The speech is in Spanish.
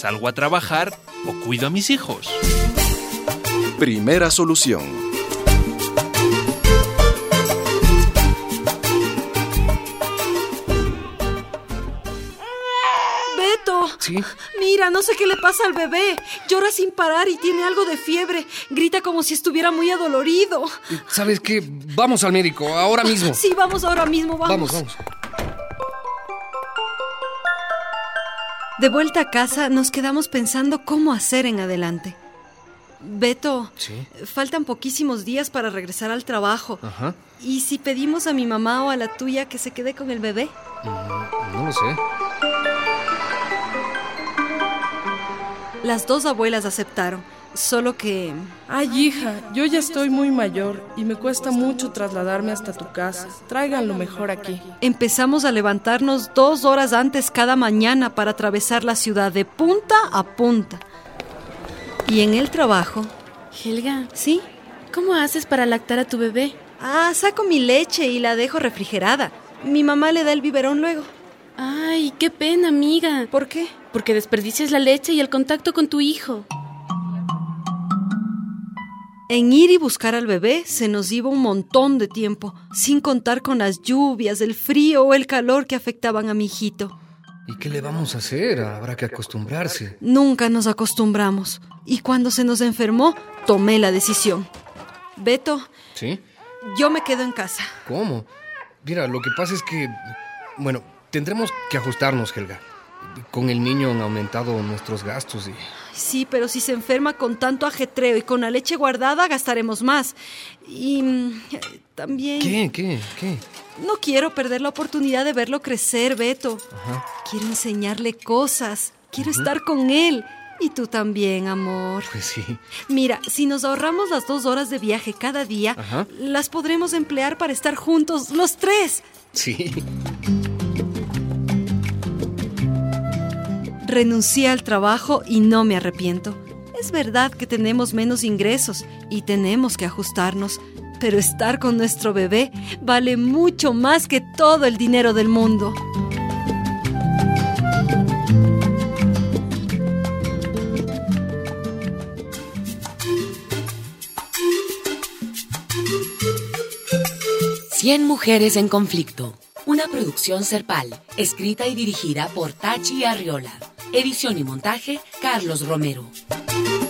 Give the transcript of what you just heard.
salgo a trabajar o cuido a mis hijos. Primera solución. Beto, ¿Sí? mira, no sé qué le pasa al bebé. Llora sin parar y tiene algo de fiebre. Grita como si estuviera muy adolorido. ¿Sabes qué? Vamos al médico, ahora mismo. Sí, vamos ahora mismo, vamos. Vamos. De vuelta a casa, nos quedamos pensando cómo hacer en adelante. Beto, ¿Sí? faltan poquísimos días para regresar al trabajo. Ajá. ¿Y si pedimos a mi mamá o a la tuya que se quede con el bebé? No lo sé. Las dos abuelas aceptaron, solo que... Ay, hija, yo ya estoy muy mayor y me cuesta mucho trasladarme hasta tu casa. Tráiganlo mejor aquí. Empezamos a levantarnos 2 horas antes cada mañana para atravesar la ciudad de punta a punta. Y en el trabajo... Helga, ¿Sí? ¿cómo haces para lactar a tu bebé? Saco mi leche y la dejo refrigerada. Mi mamá le da el biberón luego. Ay, qué pena, amiga. ¿Por qué? Porque desperdicias la leche y el contacto con tu hijo. En ir y buscar al bebé se nos iba un montón de tiempo, sin contar con las lluvias, el frío o el calor que afectaban a mi hijito. ¿Y qué le vamos a hacer? Habrá que acostumbrarse. Nunca nos acostumbramos. Y cuando se nos enfermó, tomé la decisión. Beto, ¿Sí? yo me quedo en casa. ¿Cómo? Mira, lo que pasa es que... Bueno, tendremos que ajustarnos, Helga. Con el niño han aumentado nuestros gastos y... Sí, pero si se enferma con tanto ajetreo y con la leche guardada, gastaremos más. Y también... ¿Qué? No quiero perder la oportunidad de verlo crecer, Beto. Ajá. Quiero enseñarle cosas. Quiero estar con él. Y tú también, amor. Pues sí. Mira, si nos ahorramos las 2 horas de viaje cada día, Ajá. las podremos emplear para estar juntos, los 3. Sí. Renuncié al trabajo y no me arrepiento. Es verdad que tenemos menos ingresos y tenemos que ajustarnos, pero estar con nuestro bebé vale mucho más que todo el dinero del mundo. Cien mujeres en conflicto. Una producción Serpal, escrita y dirigida por Tachi Arriola. Edición y montaje, Carlos Romero.